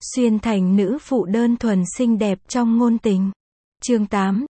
Xuyên thành nữ phụ đơn thuần xinh đẹp trong ngôn tình. Chương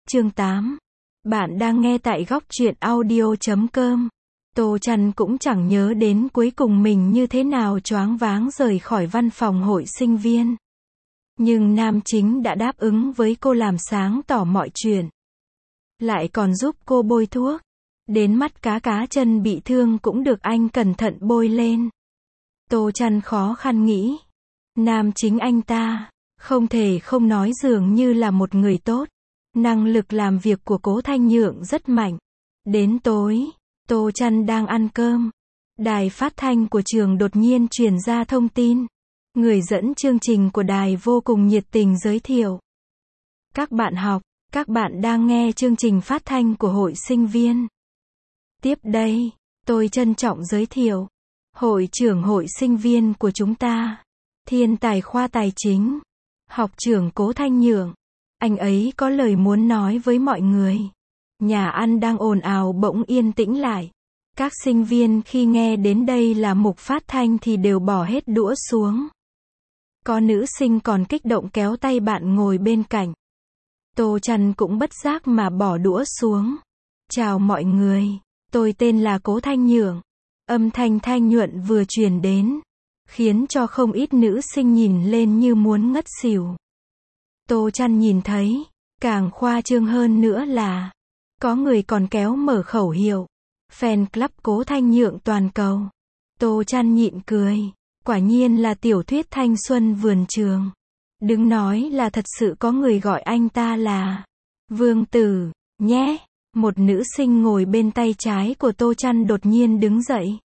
8. Bạn đang nghe tại góc truyện audio.com. Tô Trăn cũng chẳng nhớ đến cuối cùng mình như thế nào choáng váng rời khỏi văn phòng hội sinh viên. Nhưng nam chính đã đáp ứng với cô làm sáng tỏ mọi chuyện. Lại còn giúp cô bôi thuốc. Đến mắt cá chân bị thương cũng được anh cẩn thận bôi lên. Tô Trăn khó khăn nghĩ. Nam chính anh ta, không thể không nói dường như là một người tốt. Năng lực làm việc của Cố Thanh Nhượng rất mạnh. Đến tối, Tô Trăn đang ăn cơm. Đài phát thanh của trường đột nhiên truyền ra thông tin. Người dẫn chương trình của đài vô cùng nhiệt tình giới thiệu. Các bạn học, các bạn đang nghe chương trình phát thanh của hội sinh viên. Tiếp đây, tôi trân trọng giới thiệu. Hội trưởng hội sinh viên của chúng ta. Thiên tài khoa tài chính. Học trưởng Cố Thanh Nhượng. Anh ấy có lời muốn nói với mọi người. Nhà ăn đang ồn ào bỗng yên tĩnh lại. Các sinh viên khi nghe đến đây là mục phát thanh thì đều bỏ hết đũa xuống. Có nữ sinh còn kích động kéo tay bạn ngồi bên cạnh. Tô Trăn cũng bất giác mà bỏ đũa xuống. Chào mọi người, tôi tên là Cố Thanh Nhượng. Âm thanh thanh nhuận vừa truyền đến, khiến cho không ít nữ sinh nhìn lên như muốn ngất xỉu. Tô Trăn nhìn thấy, càng khoa trương hơn nữa là, có người còn kéo mở khẩu hiệu, fan club Cố Thanh Nhượng toàn cầu. Tô Trăn nhịn cười, quả nhiên là tiểu thuyết thanh xuân vườn trường. Đừng nói là thật sự có người gọi anh ta là Vương Tử, nhé. Một nữ sinh ngồi bên tay trái của Tô Trăn đột nhiên đứng dậy.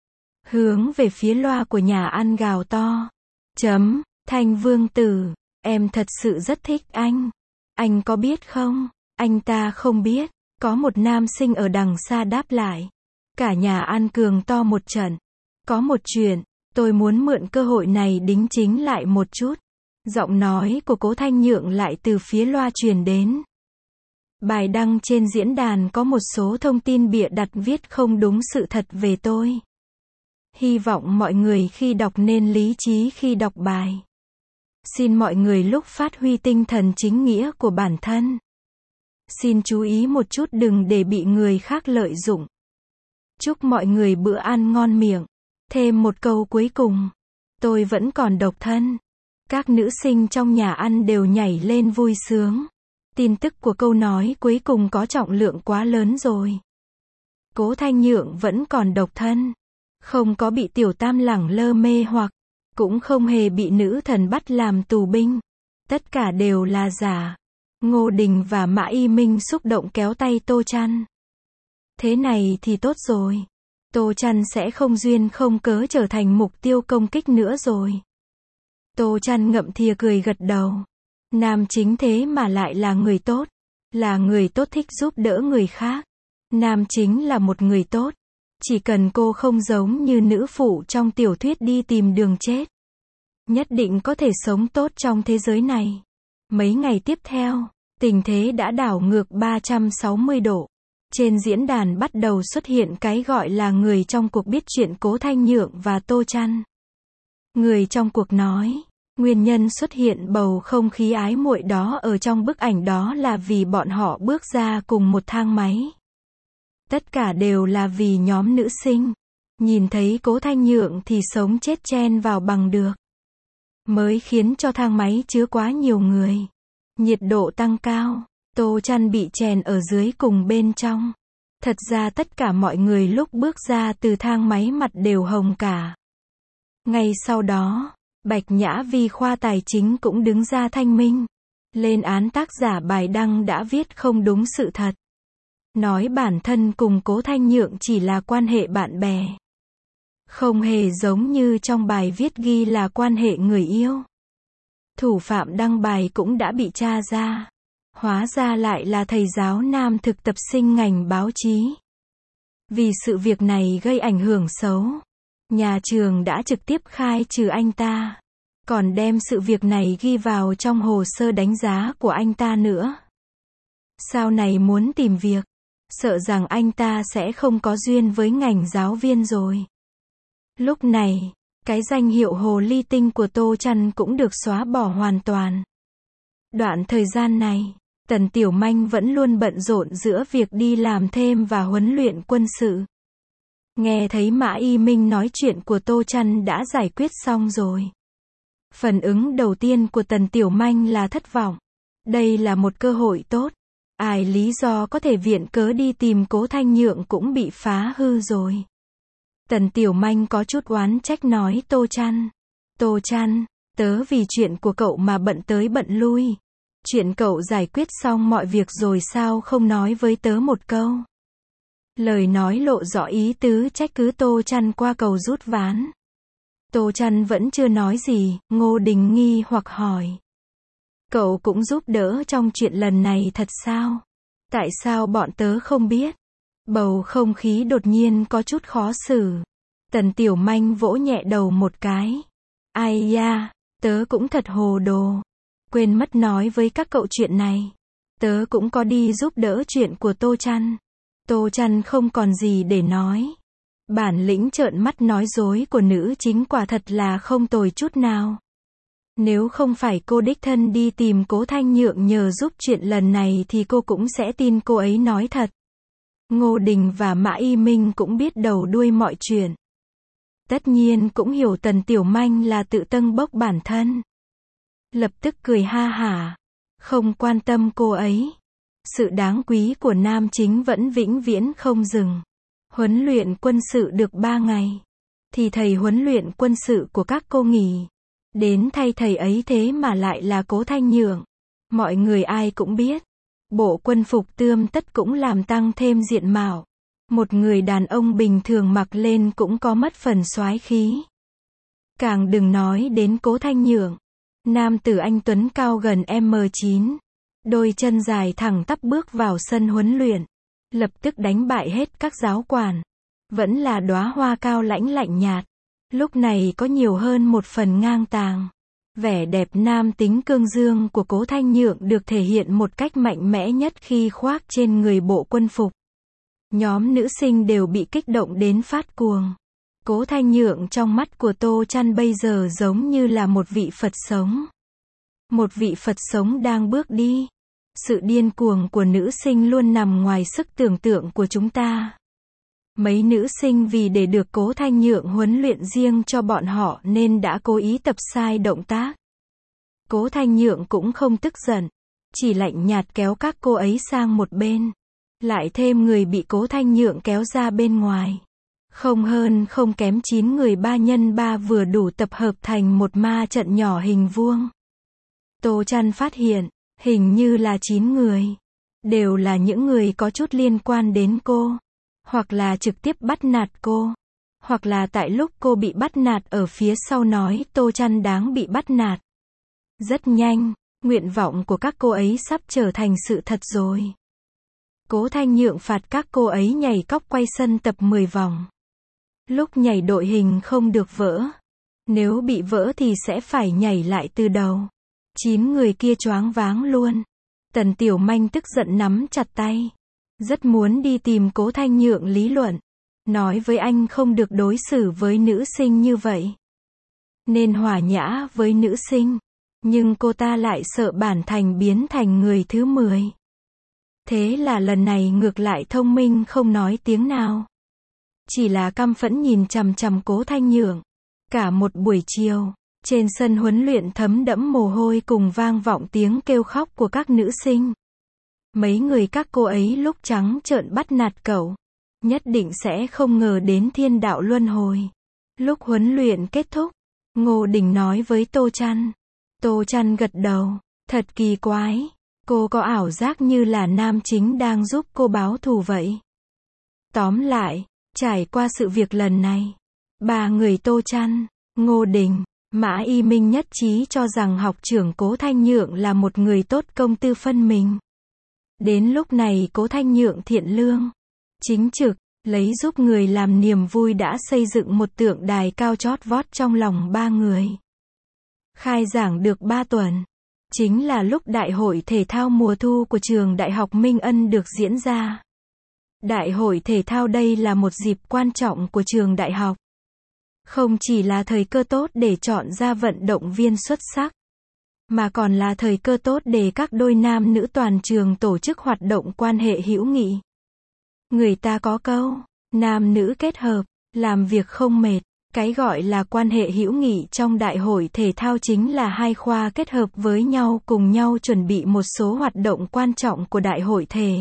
Hướng về phía loa của nhà ăn gào to. Thanh Vương Tử, em thật sự rất thích anh. Anh có biết không? Anh ta không biết. Có một nam sinh ở đằng xa đáp lại. Cả nhà ăn cường to một trận. Có một chuyện, tôi muốn mượn cơ hội này đính chính lại một chút. Giọng nói của Cố Thanh Nhượng lại từ phía loa truyền đến. Bài đăng trên diễn đàn có một số thông tin bịa đặt viết không đúng sự thật về tôi. Hy vọng mọi người khi đọc nên lý trí khi đọc bài. Xin mọi người lúc phát huy tinh thần chính nghĩa của bản thân. Xin chú ý một chút đừng để bị người khác lợi dụng. Chúc mọi người bữa ăn ngon miệng. Thêm một câu cuối cùng. Tôi vẫn còn độc thân. Các nữ sinh trong nhà ăn đều nhảy lên vui sướng. Tin tức của câu nói cuối cùng có trọng lượng quá lớn rồi. Cố Thanh Nhượng vẫn còn độc thân. Không có bị tiểu tam lẳng lơ mê hoặc, cũng không hề bị nữ thần bắt làm tù binh. Tất cả đều là giả. Ngô Đình và Mã Y Minh xúc động kéo tay Tô Trăn. Thế này thì tốt rồi. Tô Trăn sẽ không duyên không cớ trở thành mục tiêu công kích nữa rồi. Tô Trăn ngậm thìa cười gật đầu. Nam chính thế mà lại là người tốt. Là người tốt thích giúp đỡ người khác. Nam chính là một người tốt. Chỉ cần cô không giống như nữ phụ trong tiểu thuyết đi tìm đường chết. Nhất định có thể sống tốt trong thế giới này. Mấy ngày tiếp theo, tình thế đã đảo ngược 360 độ. Trên diễn đàn bắt đầu xuất hiện cái gọi là người trong cuộc biết chuyện Cố Thanh Nhượng và Tô Trăn. Người trong cuộc nói, nguyên nhân xuất hiện bầu không khí ái muội đó ở trong bức ảnh đó là vì bọn họ bước ra cùng một thang máy. Tất cả đều là vì nhóm nữ sinh. Nhìn thấy Cố Thanh Nhượng thì sống chết chen vào bằng được. Mới khiến cho thang máy chứa quá nhiều người. Nhiệt độ tăng cao. Tô Trăn bị chèn ở dưới cùng bên trong. Thật ra tất cả mọi người lúc bước ra từ thang máy mặt đều hồng cả. Ngay sau đó, Bạch Nhã Vi khoa tài chính cũng đứng ra thanh minh. Lên án tác giả bài đăng đã viết không đúng sự thật. Nói bản thân cùng Cố Thanh Nhượng chỉ là quan hệ bạn bè. Không hề giống như trong bài viết ghi là quan hệ người yêu. Thủ phạm đăng bài cũng đã bị tra ra. Hóa ra lại là thầy giáo nam thực tập sinh ngành báo chí. Vì sự việc này gây ảnh hưởng xấu, nhà trường đã trực tiếp khai trừ anh ta. Còn đem sự việc này ghi vào trong hồ sơ đánh giá của anh ta nữa. Sau này muốn tìm việc, sợ rằng anh ta sẽ không có duyên với ngành giáo viên rồi. Lúc này, Cái danh hiệu hồ ly tinh của Tô Trăn cũng được xóa bỏ hoàn toàn. Đoạn thời gian này, Tần Tiểu Manh vẫn luôn bận rộn giữa việc đi làm thêm và huấn luyện quân sự. Nghe thấy Mã Y Minh nói chuyện của Tô Trăn đã giải quyết xong rồi. Phản ứng đầu tiên của Tần Tiểu Manh là thất vọng. Đây là một cơ hội tốt. Ai lý do có thể viện cớ đi tìm Cố Thanh Nhượng cũng bị phá hư rồi. Tần Tiểu Manh có chút oán trách nói Tô Trăn. Tô Trăn, tớ vì chuyện của cậu mà bận tới bận lui. Chuyện cậu giải quyết xong mọi việc rồi sao không nói với tớ một câu. Lời nói lộ rõ ý tứ trách cứ Tô Trăn qua cầu rút ván. Tô Trăn vẫn chưa nói gì, Ngô Đình nghi hoặc hỏi. Cậu cũng giúp đỡ trong chuyện lần này thật sao? Tại sao bọn tớ không biết? Bầu không khí đột nhiên có chút khó xử. Tần Tiểu Manh vỗ nhẹ đầu một cái. Ai da, tớ cũng thật hồ đồ. Quên mất nói với các cậu chuyện này. Tớ cũng có đi giúp đỡ chuyện của Tô Trăn. Tô Trăn không còn gì để nói. Bản lĩnh trợn mắt nói dối của nữ chính quả thật là không tồi chút nào. Nếu không phải cô đích thân đi tìm Cố Thanh Nhượng nhờ giúp chuyện lần này thì cô cũng sẽ tin cô ấy nói thật. Ngô Đình và Mã Y Minh cũng biết đầu đuôi mọi chuyện. Tất nhiên cũng hiểu Tần Tiểu Manh là tự tâng bốc bản thân. Lập tức cười ha hả. Không quan tâm cô ấy. Sự đáng quý của nam chính vẫn vĩnh viễn không dừng. Huấn luyện quân sự được 3 ngày. Thì thầy huấn luyện quân sự của các cô nghỉ. Đến thay thầy ấy thế mà lại là Cố Thanh Nhượng. Mọi người ai cũng biết. Bộ quân phục tươm tất cũng làm tăng thêm diện mạo. Một người đàn ông bình thường mặc lên cũng có mất phần soái khí. Càng đừng nói đến Cố Thanh Nhượng. Nam tử anh tuấn cao gần m9. Đôi chân dài thẳng tắp bước vào sân huấn luyện. Lập tức đánh bại hết các giáo quản. Vẫn là đóa hoa cao lãnh lạnh nhạt. Lúc này có nhiều hơn một phần ngang tàng. Vẻ đẹp nam tính cương dương của Cố Thanh Nhượng được thể hiện một cách mạnh mẽ nhất khi khoác trên người bộ quân phục. Nhóm nữ sinh đều bị kích động đến phát cuồng. Cố Thanh Nhượng trong mắt của Tô Trăn bây giờ giống như là một vị Phật sống. Một vị Phật sống đang bước đi. Sự điên cuồng của nữ sinh luôn nằm ngoài sức tưởng tượng của chúng ta. Mấy nữ sinh vì để được Cố Thanh Nhượng huấn luyện riêng cho bọn họ nên đã cố ý tập sai động tác. Cố Thanh Nhượng cũng không tức giận, chỉ lạnh nhạt kéo các cô ấy sang một bên. Lại thêm người bị Cố Thanh Nhượng kéo ra bên ngoài. Không hơn không kém 9 người 3x3 vừa đủ tập hợp thành một ma trận nhỏ hình vuông. Tô Trăn phát hiện, hình như là 9 người. Đều là những người có chút liên quan đến cô. Hoặc là trực tiếp bắt nạt cô. Hoặc là tại lúc cô bị bắt nạt ở phía sau nói Tô Trăn đáng bị bắt nạt. Rất nhanh, nguyện vọng của các cô ấy sắp trở thành sự thật rồi. Cố Thanh Nhượng phạt các cô ấy nhảy cóc quay sân tập 10 vòng. Lúc nhảy đội hình không được vỡ. Nếu bị vỡ thì sẽ phải nhảy lại từ đầu. 9 người kia choáng váng luôn. Tần Tiểu Manh tức giận nắm chặt tay. Rất muốn đi tìm Cố Thanh Nhượng lý luận. Nói với anh không được đối xử với nữ sinh như vậy. Nên hòa nhã với nữ sinh. Nhưng cô ta lại sợ bản thành biến thành người thứ 10. Thế là lần này ngược lại thông minh không nói tiếng nào. Chỉ là căm phẫn nhìn chằm chằm Cố Thanh Nhượng. Cả một buổi chiều, trên sân huấn luyện thấm đẫm mồ hôi cùng vang vọng tiếng kêu khóc của các nữ sinh. Mấy người các cô ấy lúc trắng trợn bắt nạt cậu. Nhất định sẽ không ngờ đến thiên đạo luân hồi. Lúc huấn luyện kết thúc, Ngô Đình nói với Tô Trăn. Tô Trăn gật đầu. Thật kỳ quái. Cô có ảo giác như là nam chính đang giúp cô báo thù vậy. Tóm lại, trải qua sự việc lần này, 3 người Tô Trăn, Ngô Đình, Mã Y Minh nhất trí cho rằng học trưởng Cố Thanh Nhượng là một người tốt công tư phân mình. Đến lúc này Cố Thanh Nhượng thiện lương, chính trực, lấy giúp người làm niềm vui đã xây dựng một tượng đài cao chót vót trong lòng 3 người. Khai giảng được 3 tuần. Chính là lúc Đại hội Thể thao mùa thu của trường Đại học Minh Ân được diễn ra. Đại hội Thể thao đây là một dịp quan trọng của trường đại học. Không chỉ là thời cơ tốt để chọn ra vận động viên xuất sắc, mà còn là thời cơ tốt để các đôi nam nữ toàn trường tổ chức hoạt động quan hệ hữu nghị. Người ta có câu, nam nữ kết hợp, làm việc không mệt. Cái gọi là quan hệ hữu nghị trong đại hội thể thao chính là hai khoa kết hợp với nhau cùng nhau chuẩn bị một số hoạt động quan trọng của đại hội thể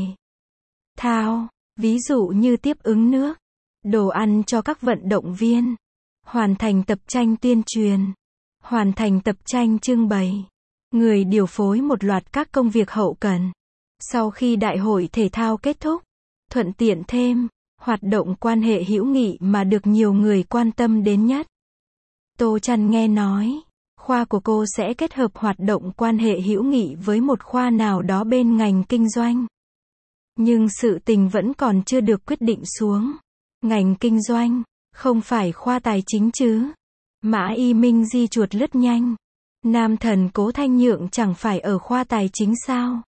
thao, ví dụ như tiếp ứng nước, đồ ăn cho các vận động viên, hoàn thành tập tranh tuyên truyền, hoàn thành tập tranh trưng bày, người điều phối một loạt các công việc hậu cần. Sau khi đại hội thể thao kết thúc, thuận tiện thêm hoạt động quan hệ hữu nghị mà được nhiều người quan tâm đến nhất. Tô Trăn nghe nói, khoa của cô sẽ kết hợp hoạt động quan hệ hữu nghị với một khoa nào đó bên ngành kinh doanh. Nhưng sự tình vẫn còn chưa được quyết định xuống. Ngành kinh doanh, không phải khoa tài chính chứ? Mã Y Minh di chuột lướt nhanh. Nam thần Cố Thanh Nhượng chẳng phải ở khoa tài chính sao?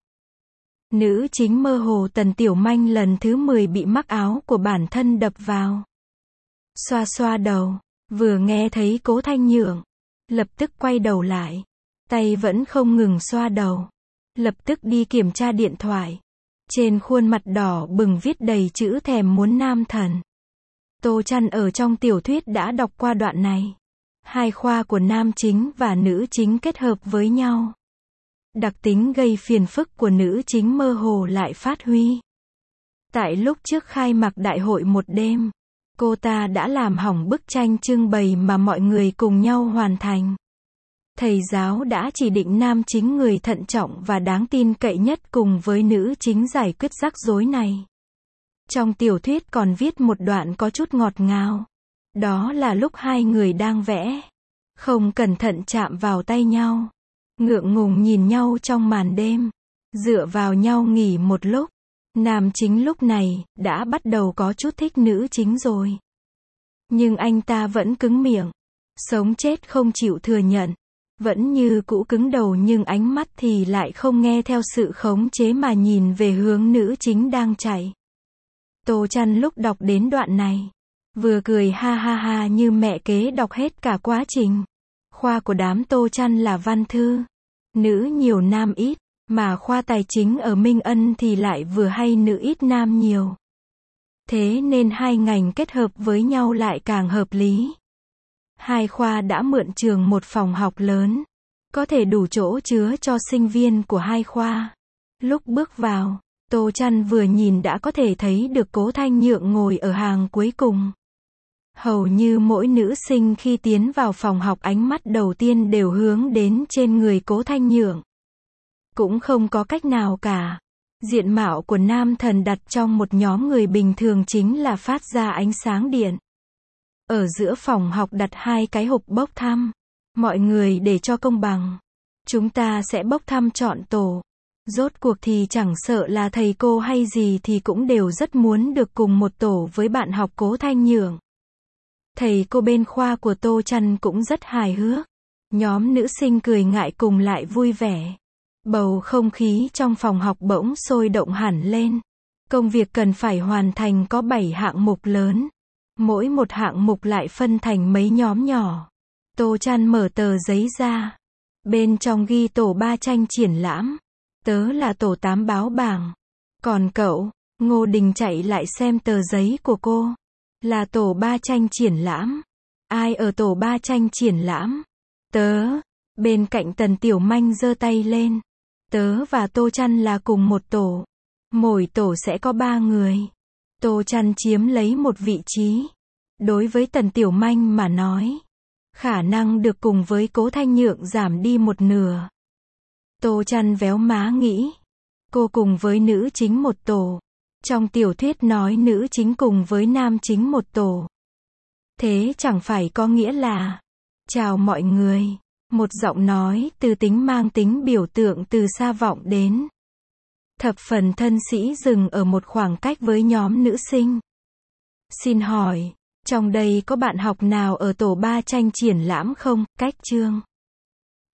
Nữ chính mơ hồ Tần Tiểu Manh lần thứ 10 bị mắc áo của bản thân đập vào. Xoa xoa đầu, vừa nghe thấy Cố Thanh Nhượng, lập tức quay đầu lại. Tay vẫn không ngừng xoa đầu. Lập tức đi kiểm tra điện thoại. Trên khuôn mặt đỏ bừng viết đầy chữ thèm muốn nam thần. Tô Trăn ở trong tiểu thuyết đã đọc qua đoạn này. Hai khoa của nam chính và nữ chính kết hợp với nhau. Đặc tính gây phiền phức của nữ chính mơ hồ lại phát huy. Tại lúc trước khai mạc đại hội một đêm, cô ta đã làm hỏng bức tranh trưng bày mà mọi người cùng nhau hoàn thành. Thầy giáo đã chỉ định nam chính người thận trọng và đáng tin cậy nhất cùng với nữ chính giải quyết rắc rối này. Trong tiểu thuyết còn viết một đoạn có chút ngọt ngào. Đó là lúc hai người đang vẽ, không cẩn thận chạm vào tay nhau. Ngượng ngùng nhìn nhau trong màn đêm, dựa vào nhau nghỉ một lúc. Nam chính lúc này đã bắt đầu có chút thích nữ chính rồi. Nhưng anh ta vẫn cứng miệng, sống chết không chịu thừa nhận. Vẫn như cũ cứng đầu nhưng ánh mắt thì lại không nghe theo sự khống chế mà nhìn về hướng nữ chính đang chạy. Tô Trăn lúc đọc đến đoạn này, vừa cười ha ha ha như mẹ kế đọc hết cả quá trình. Khoa của đám Tô Trăn là văn thư, nữ nhiều nam ít, mà khoa tài chính ở Minh Ân thì lại vừa hay nữ ít nam nhiều. Thế nên hai ngành kết hợp với nhau lại càng hợp lý. Hai khoa đã mượn trường một phòng học lớn, có thể đủ chỗ chứa cho sinh viên của hai khoa. Lúc bước vào, Tô Trăn vừa nhìn đã có thể thấy được Cố Thanh Nhượng ngồi ở hàng cuối cùng. Hầu như mỗi nữ sinh khi tiến vào phòng học ánh mắt đầu tiên đều hướng đến trên người Cố Thanh Nhượng. Cũng không có cách nào cả. Diện mạo của nam thần đặt trong một nhóm người bình thường chính là phát ra ánh sáng điện. Ở giữa phòng học đặt hai cái hộp bốc thăm. Mọi người để cho công bằng, chúng ta sẽ bốc thăm chọn tổ. Rốt cuộc thì chẳng sợ là thầy cô hay gì thì cũng đều rất muốn được cùng một tổ với bạn học Cố Thanh Nhượng. Thầy cô bên khoa của Tô Trăn cũng rất hài hước. Nhóm nữ sinh cười ngại cùng lại vui vẻ. Bầu không khí trong phòng học bỗng sôi động hẳn lên. Công việc cần phải hoàn thành có 7 hạng mục lớn. Mỗi một hạng mục lại phân thành mấy nhóm nhỏ. Tô Trăn mở tờ giấy ra. Bên trong ghi tổ 3 tranh triển lãm. Tớ là tổ 8 báo bảng. Còn cậu, Ngô Đình chạy lại xem tờ giấy của cô. Là tổ 3 tranh triển lãm. Ai ở tổ 3 tranh triển lãm? Tớ. Bên cạnh Tần Tiểu Manh giơ tay lên. Tớ và Tô Trăn là cùng một tổ. Mỗi tổ sẽ có 3 người. Tô Trăn chiếm lấy một vị trí. Đối với Tần Tiểu Manh mà nói, khả năng được cùng với Cố Thanh Nhượng giảm đi một nửa. Tô Trăn véo má nghĩ, cô cùng với nữ chính một tổ. Trong tiểu thuyết nói nữ chính cùng với nam chính một tổ. Thế chẳng phải có nghĩa là, chào mọi người. Một giọng nói từ tính mang tính biểu tượng từ xa vọng đến. Thập phần thân sĩ dừng ở một khoảng cách với nhóm nữ sinh. Xin hỏi, trong đây có bạn học nào ở tổ 3 tranh triển lãm không? Cách chương.